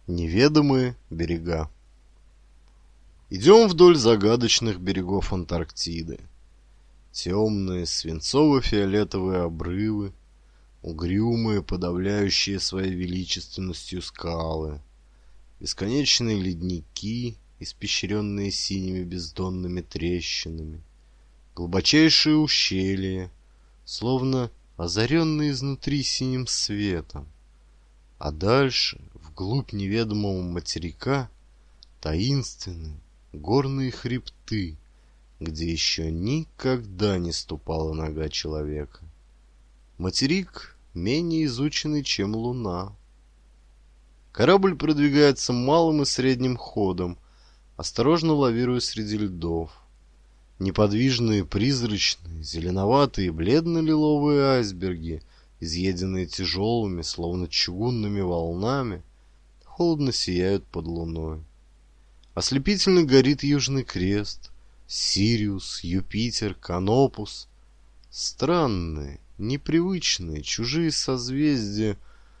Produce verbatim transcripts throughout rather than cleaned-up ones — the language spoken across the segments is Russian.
Неведомые берега. Идем вдоль загадочных берегов Антарктиды. Темные свинцово-фиолетовые обрывы, угрюмые, подавляющие своей величественностью скалы, бесконечные ледники, испещренные синими бездонными трещинами, глубочайшие ущелья, словно озаренные изнутри синим светом. А дальше, вглубь неведомого материка, таинственные горные хребты, где еще никогда не ступала нога человека. Материк менее изученный, чем Луна. Корабль продвигается малым и средним ходом, осторожно лавируя среди льдов. Неподвижные, призрачные, зеленоватые, бледно-лиловые айсберги, изъеденные тяжелыми, словно чугунными волнами, холодно сияют под луной. Ослепительно горит Южный Крест, Сириус, Юпитер, Канопус. Странные, непривычные, чужие созвездия,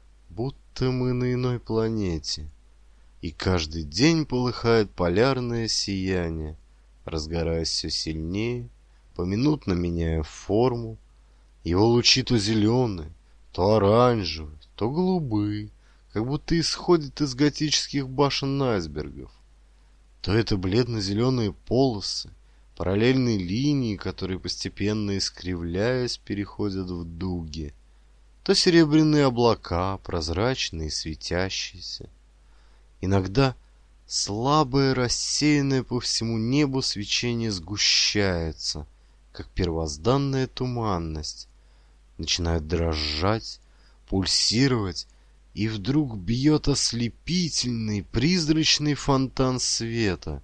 будто мы на иной планете. И каждый день полыхает полярное сияние, разгораясь все сильнее, поминутно меняя форму. Его лучи то зеленые, то оранжевые, то голубые, как будто исходят из готических башен айсбергов. То это бледно-зеленые полосы, параллельные линии, которые, постепенно искривляясь, переходят в дуги, то серебряные облака, прозрачные и светящиеся. Иногда слабое, рассеянное по всему небу свечение сгущается, как первозданная туманность, начинает дрожать, пульсировать, и вдруг бьет ослепительный, призрачный фонтан света.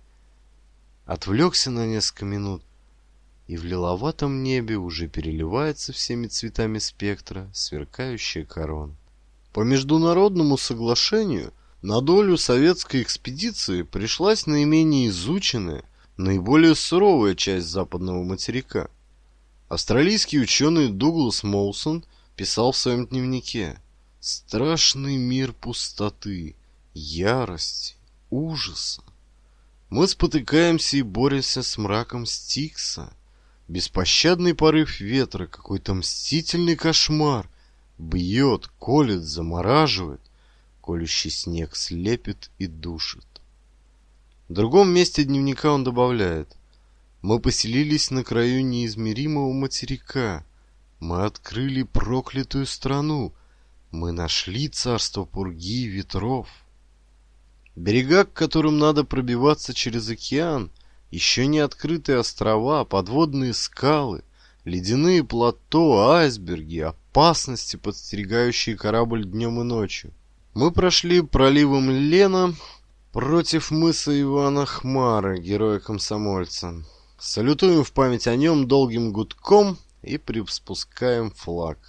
Отвлекся на несколько минут, и в лиловатом небе уже переливается всеми цветами спектра сверкающая корона. По международному соглашению на долю советской экспедиции пришлась наименее изученная, наиболее суровая часть западного материка. Австралийский ученый Дуглас Моусон писал в своем дневнике: «Страшный мир пустоты, ярости, ужаса. Мы спотыкаемся и боремся с мраком Стикса. Беспощадный порыв ветра, какой-то мстительный кошмар, бьет, колет, замораживает, колющий снег слепит и душит». В другом месте дневника он добавляет: «Мы поселились на краю неизмеримого материка. Мы открыли проклятую страну. Мы нашли царство пурги и ветров». Берега, к которым надо пробиваться через океан, еще не открытые острова, подводные скалы, ледяные плато, айсберги, опасности, подстерегающие корабль днем и ночью. Мы прошли проливом Лена против мыса Ивана Хмара, героя-комсомольца. Салютуем в память о нем долгим гудком и приспускаем флаг.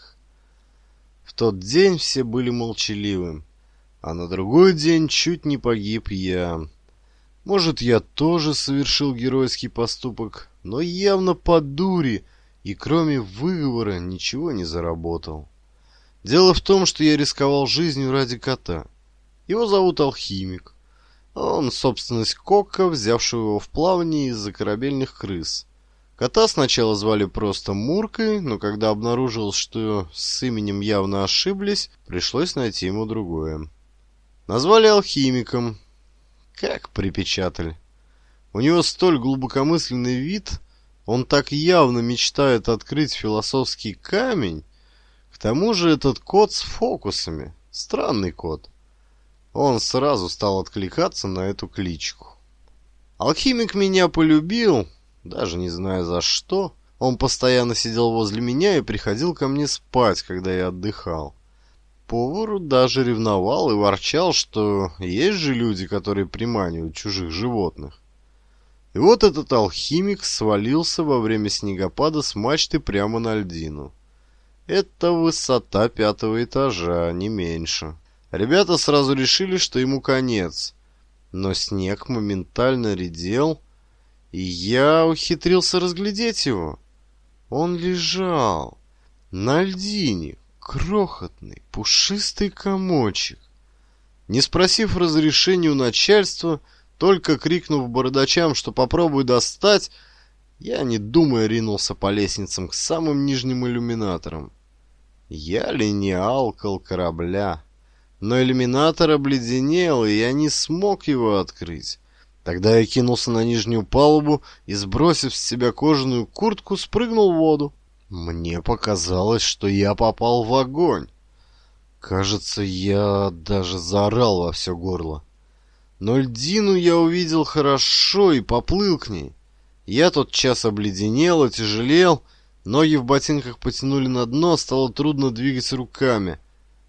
В тот день все были молчаливы, а на другой день чуть не погиб я. Может, я тоже совершил геройский поступок, но явно по дури и кроме выговора ничего не заработал. Дело в том, что я рисковал жизнью ради кота. Его зовут Алхимик. Он собственность Кока, взявшего его в плавание из-за корабельных крыс. Кота сначала звали просто Муркой, но когда обнаружилось, что с именем явно ошиблись, пришлось найти ему другое. Назвали Алхимиком. Как припечатали. У него столь глубокомысленный вид, он так явно мечтает открыть философский камень. К тому же этот кот с фокусами. Странный кот. Он сразу стал откликаться на эту кличку. Алхимик меня полюбил, даже не зная за что. Он постоянно сидел возле меня и приходил ко мне спать, когда я отдыхал. Повар даже ревновал и ворчал, что есть же люди, которые приманивают чужих животных. И вот этот алхимик свалился во время снегопада с мачты прямо на льдину. Это высота пятого этажа, не меньше. Ребята сразу решили, что ему конец. Но снег моментально редел, и я ухитрился разглядеть его. Он лежал на льдине, крохотный, пушистый комочек. Не спросив разрешения у начальства, только крикнув бородачам, что попробуй достать, я, не думая, ринулся по лестницам к самым нижним иллюминаторам. Я ли не алкал корабля? Но иллюминатор обледенел, и я не смог его открыть. Тогда я кинулся на нижнюю палубу и, сбросив с себя кожаную куртку, спрыгнул в воду. Мне показалось, что я попал в огонь. Кажется, я даже заорал во все горло. Но льдину я увидел хорошо и поплыл к ней. Я тотчас обледенел, отяжелел, ноги в ботинках потянули на дно, стало трудно двигать руками.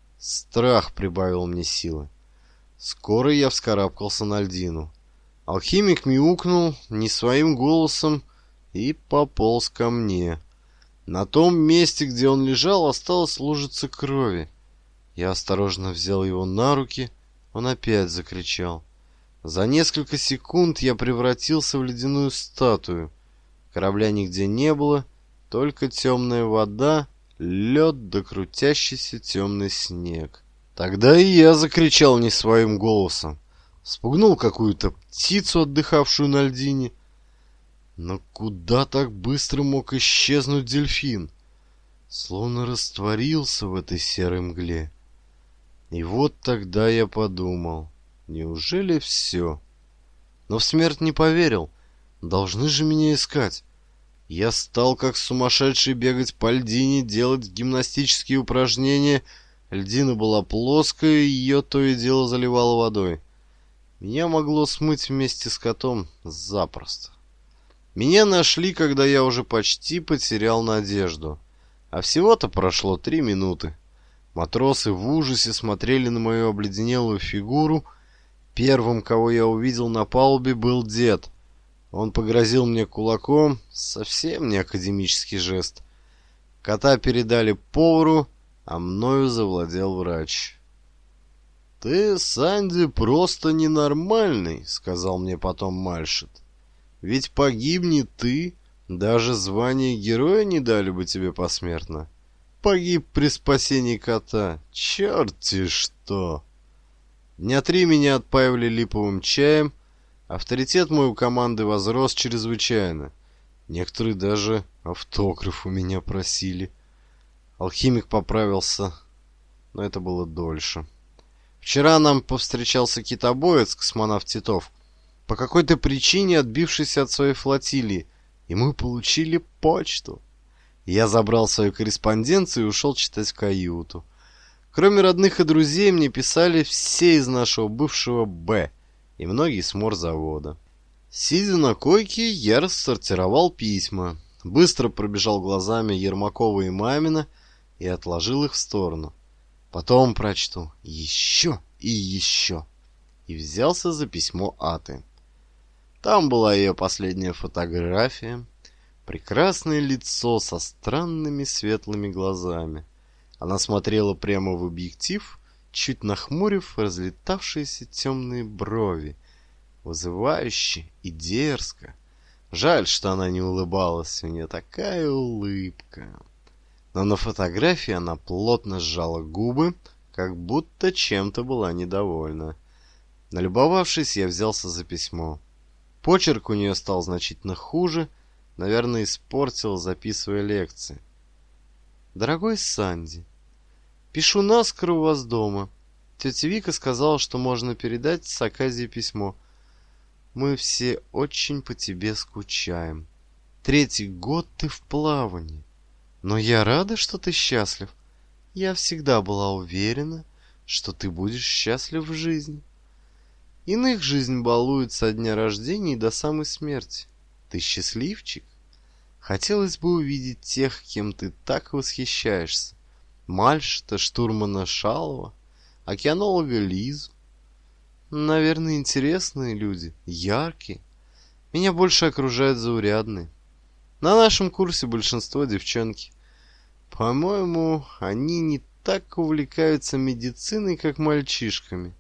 Страх прибавил мне силы. Скоро я вскарабкался на льдину. Алхимик мяукнул не своим голосом и пополз ко мне. На том месте, где он лежал, осталась лужица крови. Я осторожно взял его на руки, он опять закричал. За несколько секунд я превратился в ледяную статую. Корабля нигде не было, только темная вода, лед да крутящийся темный снег. Тогда и я закричал не своим голосом. Спугнул какую-то птицу, отдыхавшую на льдине. Но куда так быстро мог исчезнуть дельфин? Словно растворился в этой серой мгле. И вот тогда я подумал, неужели все? Но в смерть не поверил. Должны же меня искать. Я стал как сумасшедший бегать по льдине, делать гимнастические упражнения. Льдина была плоская, и ее то и дело заливало водой. Меня могло смыть вместе с котом запросто. Меня нашли, когда я уже почти потерял надежду. А всего-то прошло три минуты. Матросы в ужасе смотрели на мою обледенелую фигуру. Первым, кого я увидел на палубе, был дед. Он погрозил мне кулаком, совсем не академический жест. Кота передали повару, а мною завладел врач. «Ты, Санди, просто ненормальный», — сказал мне потом Мальшет. «Ведь погибни ты, даже звание героя не дали бы тебе посмертно. Погиб при спасении кота. Черт-те что!» Дня три меня отпаивали липовым чаем. Авторитет мой у команды возрос чрезвычайно. Некоторые даже автограф у меня просили. Алхимик поправился, но это было дольше. Вчера нам повстречался китобоец, космонавт Титов, по какой-то причине отбившийся от своей флотилии, и мы получили почту. Я забрал свою корреспонденцию и ушел читать в каюту. Кроме родных и друзей, мне писали все из нашего бывшего «Б» и многие с морзавода. Сидя на койке, я рассортировал письма, быстро пробежал глазами Ермакова и Мамина и отложил их в сторону. Потом прочту еще и еще. И взялся за письмо Аты. Там была ее последняя фотография. Прекрасное лицо со странными светлыми глазами. Она смотрела прямо в объектив, чуть нахмурив разлетавшиеся темные брови, вызывающе и дерзко. Жаль, что она не улыбалась, у нее такая улыбка. Но на фотографии она плотно сжала губы, как будто чем-то была недовольна. Налюбовавшись, я взялся за письмо. Почерк у нее стал значительно хуже, наверное, испортил, записывая лекции. «Дорогой Санди, пишу наскоро у вас дома. Тетя Вика сказала, что можно передать с Аказии письмо. Мы все очень по тебе скучаем. Третий год ты в плавании. Но я рада, что ты счастлив. Я всегда была уверена, что ты будешь счастлив в жизни. Иных жизнь балует со дня рождения и до самой смерти. Ты счастливчик. Хотелось бы увидеть тех, кем ты так восхищаешься. Мальшта, штурмана Шалова, океанолога Лизу. Наверное, интересные люди, яркие. Меня больше окружают заурядные. На нашем курсе большинство девчонки. По-моему, они не так увлекаются медициной, как мальчишками.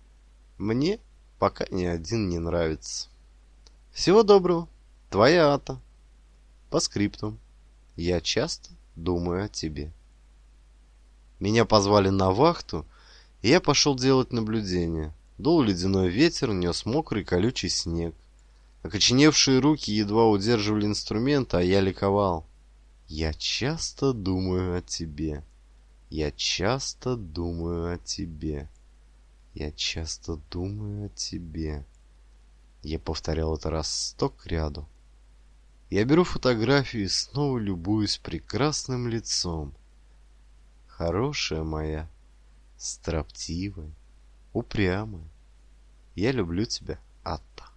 Мне пока ни один не нравится. Всего доброго. Твоя Ата. По скриптум. Я часто думаю о тебе. Меня позвали на вахту, И я пошел делать наблюдение. Дул ледяной ветер, нес мокрый колючий снег. Окоченевшие руки едва удерживали инструменты, а я ликовал. Я часто думаю о тебе. Я часто думаю о тебе. Я часто думаю о тебе. Я повторял это раз сто кряду. Я беру фотографию и снова любуюсь прекрасным лицом. Хорошая моя, строптивая, упрямая. Я люблю тебя, Атта.